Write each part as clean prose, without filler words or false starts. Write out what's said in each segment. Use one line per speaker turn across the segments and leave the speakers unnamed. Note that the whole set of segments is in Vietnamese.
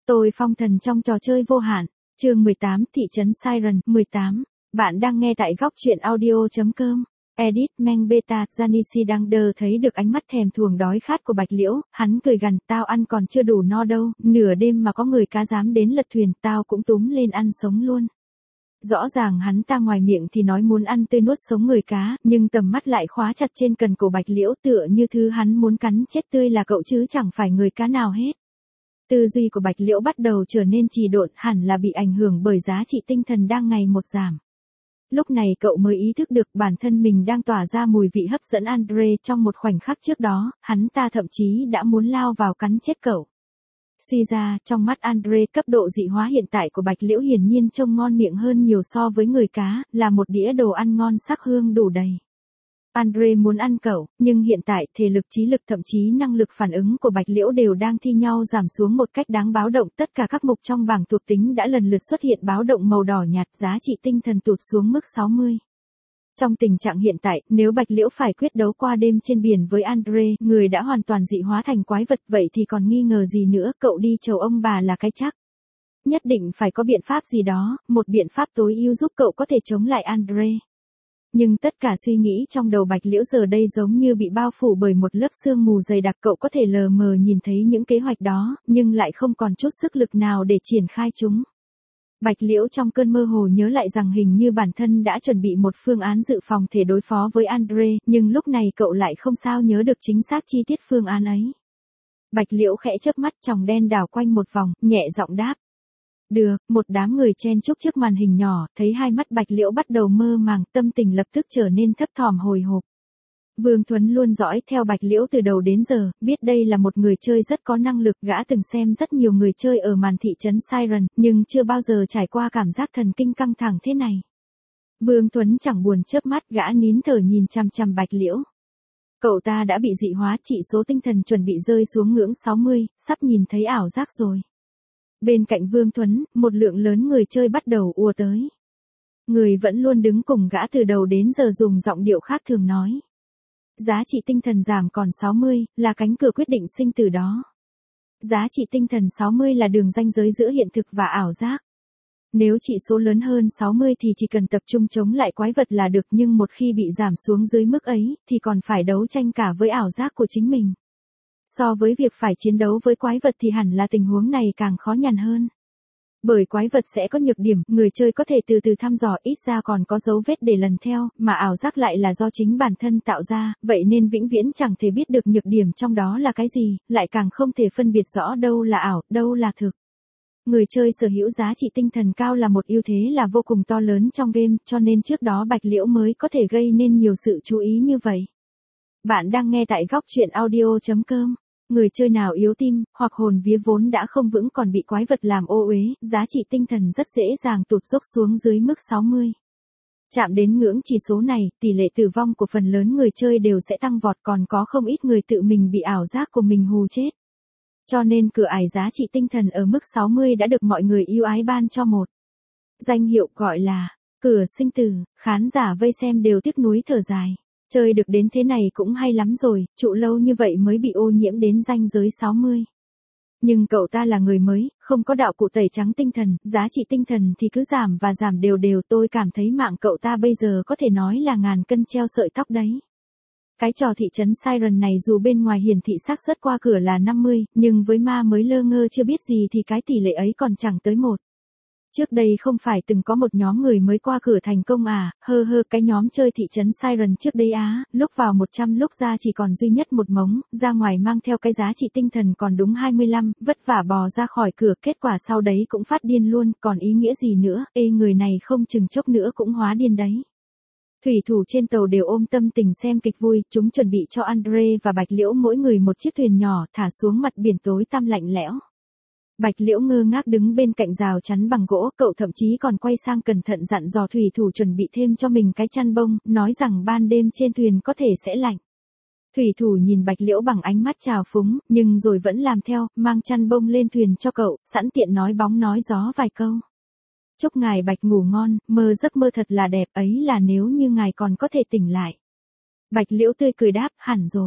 Tôi phong thần trong trò chơi vô hạn. Chương 18, thị trấn Siren. 18. Bạn đang nghe tại góc truyện audio.com. Edit Meng Beta. Janice đang đờ thấy được ánh mắt thèm thuồng đói khát của Bạch Liễu, hắn cười gằn, tao ăn còn chưa đủ no đâu, nửa đêm mà có người cá dám đến lật thuyền, tao cũng túm lên ăn sống luôn. Rõ ràng hắn ta ngoài miệng thì nói muốn ăn tươi nuốt sống người cá, nhưng tầm mắt lại khóa chặt trên cần cổ Bạch Liễu, tựa như thứ hắn muốn cắn chết tươi là cậu chứ chẳng phải người cá nào hết. Tư duy của Bạch Liễu bắt đầu trở nên trì độn, hẳn là bị ảnh hưởng bởi giá trị tinh thần đang ngày một giảm. Lúc này cậu mới ý thức được bản thân mình đang tỏa ra mùi vị hấp dẫn Andre. Trong một khoảnh khắc trước đó, hắn ta thậm chí đã muốn lao vào cắn chết cậu. Suy ra, trong mắt Andre, cấp độ dị hóa hiện tại của Bạch Liễu hiển nhiên trông ngon miệng hơn nhiều so với người cá, là một đĩa đồ ăn ngon sắc hương đủ đầy. Andre muốn ăn cậu, nhưng hiện tại thể lực, trí lực, thậm chí năng lực phản ứng của Bạch Liễu đều đang thi nhau giảm xuống một cách đáng báo động. Tất cả các mục trong bảng thuộc tính đã lần lượt xuất hiện báo động màu đỏ nhạt, giá trị tinh thần tụt xuống mức 60. Trong tình trạng hiện tại, nếu Bạch Liễu phải quyết đấu qua đêm trên biển với Andre, người đã hoàn toàn dị hóa thành quái vật, vậy thì còn nghi ngờ gì nữa, cậu đi chầu ông bà là cái chắc. Nhất định phải có biện pháp gì đó, một biện pháp tối ưu giúp cậu có thể chống lại Andre. Nhưng tất cả suy nghĩ trong đầu Bạch Liễu giờ đây giống như bị bao phủ bởi một lớp sương mù dày đặc, cậu có thể lờ mờ nhìn thấy những kế hoạch đó, nhưng lại không còn chút sức lực nào để triển khai chúng. Bạch Liễu trong cơn mơ hồ nhớ lại rằng hình như bản thân đã chuẩn bị một phương án dự phòng để đối phó với Andre, nhưng lúc này cậu lại không sao nhớ được chính xác chi tiết phương án ấy. Bạch Liễu khẽ chớp mắt, tròng đen đảo quanh một vòng, nhẹ giọng đáp. Được. Một đám người chen chúc trước màn hình nhỏ, thấy hai mắt Bạch Liễu bắt đầu mơ màng, tâm tình lập tức trở nên thấp thỏm hồi hộp. Vương Thuấn luôn dõi theo Bạch Liễu từ đầu đến giờ, biết đây là một người chơi rất có năng lực, gã từng xem rất nhiều người chơi ở màn thị trấn Siren, nhưng chưa bao giờ trải qua cảm giác thần kinh căng thẳng thế này. Vương Thuấn chẳng buồn chớp mắt, gã nín thở nhìn chằm chằm Bạch Liễu. Cậu ta đã bị dị hóa, chỉ số tinh thần chuẩn bị rơi xuống ngưỡng 60, sắp nhìn thấy ảo giác rồi. Bên cạnh Vương Thuấn, một lượng lớn người chơi bắt đầu ùa tới. Người vẫn luôn đứng cùng gã từ đầu đến giờ dùng giọng điệu khác thường nói. Giá trị tinh thần giảm còn 60, là cánh cửa quyết định sinh tử đó. Giá trị tinh thần 60 là đường ranh giới giữa hiện thực và ảo giác. Nếu chỉ số lớn hơn 60 thì chỉ cần tập trung chống lại quái vật là được, nhưng một khi bị giảm xuống dưới mức ấy, thì còn phải đấu tranh cả với ảo giác của chính mình. So với việc phải chiến đấu với quái vật thì hẳn là tình huống này càng khó nhằn hơn. Bởi quái vật sẽ có nhược điểm, người chơi có thể từ từ thăm dò, ít ra còn có dấu vết để lần theo, mà ảo giác lại là do chính bản thân tạo ra, vậy nên vĩnh viễn chẳng thể biết được nhược điểm trong đó là cái gì, lại càng không thể phân biệt rõ đâu là ảo, đâu là thực. Người chơi sở hữu giá trị tinh thần cao là một ưu thế là vô cùng to lớn trong game, cho nên trước đó Bạch Liễu mới có thể gây nên nhiều sự chú ý như vậy. Bạn đang nghe tại góc truyện audio.com. Người chơi nào yếu tim, hoặc hồn vía vốn đã không vững còn bị quái vật làm ô uế, giá trị tinh thần rất dễ dàng tụt dốc xuống dưới mức 60. Chạm đến ngưỡng chỉ số này, tỷ lệ tử vong của phần lớn người chơi đều sẽ tăng vọt, còn có không ít người tự mình bị ảo giác của mình hù chết. Cho nên cửa ải giá trị tinh thần ở mức 60 đã được mọi người yêu ái ban cho một danh hiệu gọi là cửa sinh tử, khán giả vây xem đều tiếc nuối thở dài. Chơi được đến thế này cũng hay lắm rồi, trụ lâu như vậy mới bị ô nhiễm đến ranh giới 60. Nhưng cậu ta là người mới, không có đạo cụ tẩy trắng tinh thần, giá trị tinh thần thì cứ giảm và giảm đều đều, tôi cảm thấy mạng cậu ta bây giờ có thể nói là ngàn cân treo sợi tóc đấy. Cái trò thị trấn Siren này dù bên ngoài hiển thị xác suất qua cửa là 50, nhưng với ma mới lơ ngơ chưa biết gì thì cái tỷ lệ ấy còn chẳng tới 1. Trước đây không phải từng có một nhóm người mới qua cửa thành công à, cái nhóm chơi thị trấn Siren trước đây á, lúc vào 100 lúc ra chỉ còn duy nhất một mống, ra ngoài mang theo cái giá trị tinh thần còn đúng 25, vất vả bò ra khỏi cửa, kết quả sau đấy cũng phát điên luôn, còn ý nghĩa gì nữa, người này không chừng chốc nữa cũng hóa điên đấy. Thủy thủ trên tàu đều ôm tâm tình xem kịch vui, chúng chuẩn bị cho Andre và Bạch Liễu mỗi người một chiếc thuyền nhỏ thả xuống mặt biển tối tăm lạnh lẽo. Bạch Liễu ngơ ngác đứng bên cạnh rào chắn bằng gỗ, cậu thậm chí còn quay sang cẩn thận dặn dò thủy thủ chuẩn bị thêm cho mình cái chăn bông, nói rằng ban đêm trên thuyền có thể sẽ lạnh. Thủy thủ nhìn Bạch Liễu bằng ánh mắt trào phúng, nhưng rồi vẫn làm theo, mang chăn bông lên thuyền cho cậu, sẵn tiện nói bóng nói gió vài câu. Chúc ngài Bạch ngủ ngon, mơ giấc mơ thật là đẹp, ấy là nếu như ngài còn có thể tỉnh lại. Bạch Liễu tươi cười đáp, hẳn rồi.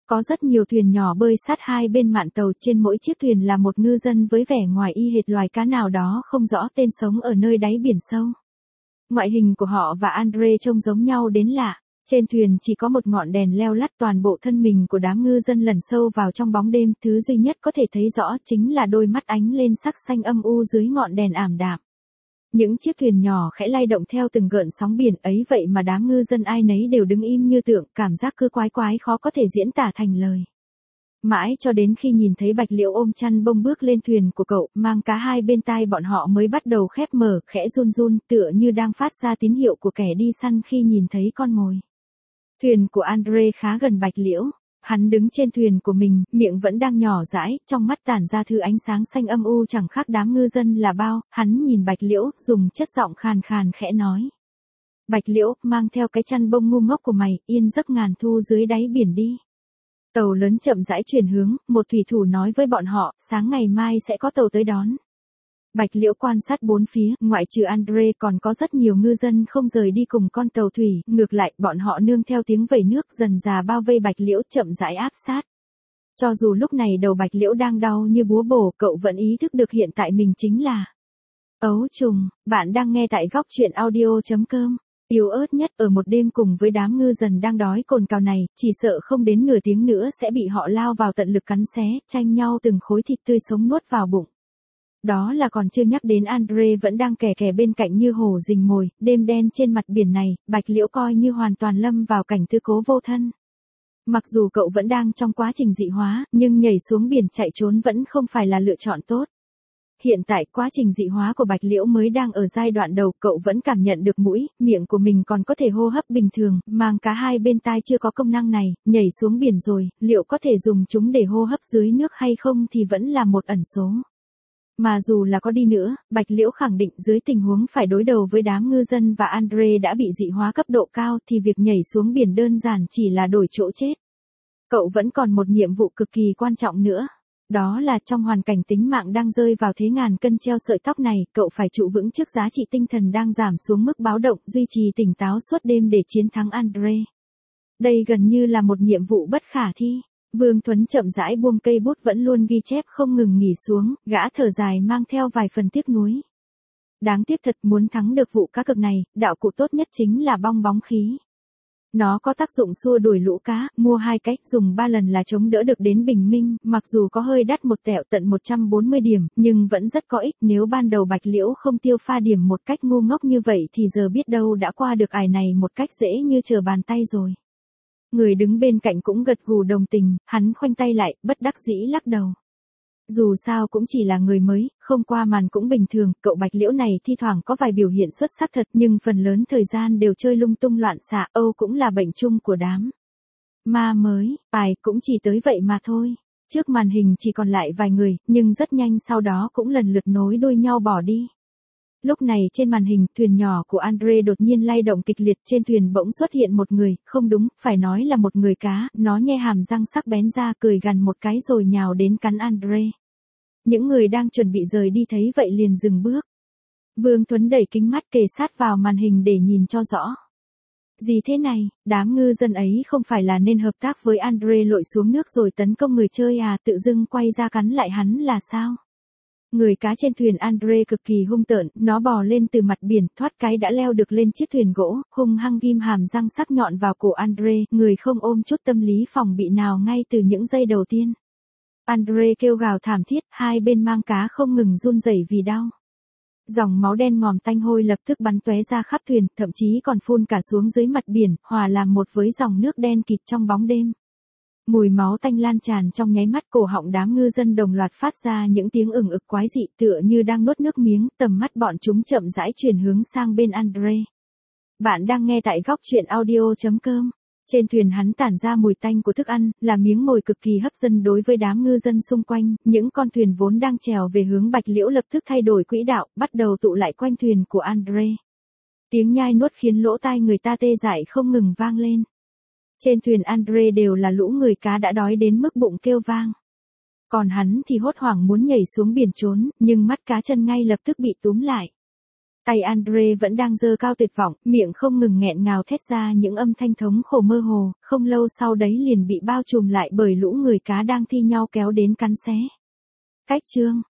Có rất nhiều thuyền nhỏ bơi sát hai bên mạn tàu, trên mỗi chiếc thuyền là một ngư dân với vẻ ngoài y hệt loài cá nào đó không rõ tên sống ở nơi đáy biển sâu. Ngoại hình của họ và Andre trông giống nhau đến lạ. Trên thuyền chỉ có một ngọn đèn leo lắt, toàn bộ thân mình của đám ngư dân lẩn sâu vào trong bóng đêm, thứ duy nhất có thể thấy rõ chính là đôi mắt ánh lên sắc xanh âm u dưới ngọn đèn ảm đạm. Những chiếc thuyền nhỏ khẽ lay động theo từng gợn sóng biển, ấy vậy mà đám ngư dân ai nấy đều đứng im như tượng, cảm giác cứ quái quái khó có thể diễn tả thành lời. Mãi cho đến khi nhìn thấy Bạch Liễu ôm chăn bông bước lên thuyền của cậu, mang cá hai bên tai, bọn họ mới bắt đầu khép mở, khẽ run run, tựa như đang phát ra tín hiệu của kẻ đi săn khi nhìn thấy con mồi. Thuyền của Andre khá gần Bạch Liễu. Hắn đứng trên thuyền của mình, miệng vẫn đang nhỏ dãi, trong mắt tản ra thứ ánh sáng xanh âm u chẳng khác đám ngư dân là bao. Hắn nhìn Bạch Liễu, dùng chất giọng khàn khàn khẽ nói. Bạch Liễu, mang theo cái chăn bông ngu ngốc của mày, yên giấc ngàn thu dưới đáy biển đi. Tàu lớn chậm rãi chuyển hướng, một thủy thủ nói với bọn họ, sáng ngày mai sẽ có tàu tới đón. Bạch Liễu quan sát bốn phía, ngoại trừ Andre còn có rất nhiều ngư dân không rời đi cùng con tàu thủy, ngược lại, bọn họ nương theo tiếng vẩy nước dần dà bao vây Bạch Liễu, chậm rãi áp sát. Cho dù lúc này đầu Bạch Liễu đang đau như búa bổ, cậu vẫn ý thức được hiện tại mình chính là ấu trùng. Bạn đang nghe tại góc truyện audio.com. Yếu ớt nhất, ở một đêm cùng với đám ngư dân đang đói cồn cào này, chỉ sợ không đến nửa tiếng nữa sẽ bị họ lao vào tận lực cắn xé, tranh nhau từng khối thịt tươi sống nuốt vào bụng. Đó là còn chưa nhắc đến Andre vẫn đang kè kè bên cạnh như hổ rình mồi. Đêm đen trên mặt biển này, Bạch Liễu coi như hoàn toàn lâm vào cảnh tư cố vô thân. Mặc dù cậu vẫn đang trong quá trình dị hóa, nhưng nhảy xuống biển chạy trốn vẫn không phải là lựa chọn tốt. Hiện tại quá trình dị hóa của Bạch Liễu mới đang ở giai đoạn đầu, cậu vẫn cảm nhận được mũi, miệng của mình còn có thể hô hấp bình thường, mang cá hai bên tai chưa có công năng này, nhảy xuống biển rồi, liệu có thể dùng chúng để hô hấp dưới nước hay không thì vẫn là một ẩn số. Mà dù là có đi nữa, Bạch Liễu khẳng định dưới tình huống phải đối đầu với đám ngư dân và Andre đã bị dị hóa cấp độ cao thì việc nhảy xuống biển đơn giản chỉ là đổi chỗ chết. Cậu vẫn còn một nhiệm vụ cực kỳ quan trọng nữa. Đó là trong hoàn cảnh tính mạng đang rơi vào thế ngàn cân treo sợi tóc này, cậu phải trụ vững trước giá trị tinh thần đang giảm xuống mức báo động, duy trì tỉnh táo suốt đêm để chiến thắng Andre. Đây gần như là một nhiệm vụ bất khả thi. Vương Thuấn chậm rãi buông cây bút vẫn luôn ghi chép không ngừng nghỉ xuống, gã thở dài mang theo vài phần tiếc nuối. Đáng tiếc thật, muốn thắng được vụ cá cược này, đạo cụ tốt nhất chính là bong bóng khí. Nó có tác dụng xua đuổi lũ cá, mua 2 cách, dùng 3 lần là chống đỡ được đến bình minh, mặc dù có hơi đắt một tẹo tận 140 điểm, nhưng vẫn rất có ích. Nếu ban đầu Bạch Liễu không tiêu pha điểm một cách ngu ngốc như vậy thì giờ biết đâu đã qua được ải này một cách dễ như trở bàn tay rồi. Người đứng bên cạnh cũng gật gù đồng tình, hắn khoanh tay lại, bất đắc dĩ lắc đầu. Dù sao cũng chỉ là người mới, không qua màn cũng bình thường, cậu Bạch Liễu này thi thoảng có vài biểu hiện xuất sắc thật nhưng phần lớn thời gian đều chơi lung tung loạn xạ, Âu cũng là bệnh chung của đám ma mới, cũng chỉ tới vậy mà thôi. Trước màn hình chỉ còn lại vài người, nhưng rất nhanh sau đó cũng lần lượt nối đuôi nhau bỏ đi. Lúc này trên màn hình, thuyền nhỏ của Andre đột nhiên lay động kịch liệt, trên thuyền bỗng xuất hiện một người, không đúng, phải nói là một người cá, nó nhe hàm răng sắc bén ra cười gằn một cái rồi nhào đến cắn Andre. Những người đang chuẩn bị rời đi thấy vậy liền dừng bước. Vương Thuấn đẩy kính mắt kề sát vào màn hình để nhìn cho rõ. Gì thế này, đám ngư dân ấy không phải là nên hợp tác với Andre lội xuống nước rồi tấn công người chơi à, tự dưng quay ra cắn lại hắn là sao? Người cá trên thuyền Andre cực kỳ hung tợn, nó bò lên từ mặt biển, thoát cái đã leo được lên chiếc thuyền gỗ, hung hăng ghim hàm răng sắc nhọn vào cổ Andre, người không ôm chút tâm lý phòng bị nào ngay từ những giây đầu tiên. Andre kêu gào thảm thiết, hai bên mang cá không ngừng run rẩy vì đau. Dòng máu đen ngòm tanh hôi lập tức bắn tóe ra khắp thuyền, thậm chí còn phun cả xuống dưới mặt biển, hòa làm một với dòng nước đen kịt trong bóng đêm. Mùi máu tanh lan tràn trong nháy mắt, cổ họng đám ngư dân đồng loạt phát ra những tiếng ừng ực quái dị tựa như đang nuốt nước miếng, tầm mắt bọn chúng chậm rãi chuyển hướng sang bên Andre. Bạn đang nghe tại góc truyện audio.com. Trên thuyền hắn tản ra mùi tanh của thức ăn, là miếng mồi cực kỳ hấp dẫn đối với đám ngư dân xung quanh, những con thuyền vốn đang trèo về hướng Bạch Liễu lập tức thay đổi quỹ đạo, bắt đầu tụ lại quanh thuyền của Andre. Tiếng nhai nuốt khiến lỗ tai người ta tê dại không ngừng vang lên. Trên thuyền Andre đều là lũ người cá đã đói đến mức bụng kêu vang. Còn hắn thì hốt hoảng muốn nhảy xuống biển trốn, nhưng mắt cá chân ngay lập tức bị túm lại. Tay Andre vẫn đang giơ cao tuyệt vọng, miệng không ngừng nghẹn ngào thét ra những âm thanh thống khổ mơ hồ, không lâu sau đấy liền bị bao trùm lại bởi lũ người cá đang thi nhau kéo đến cắn xé. Cách chương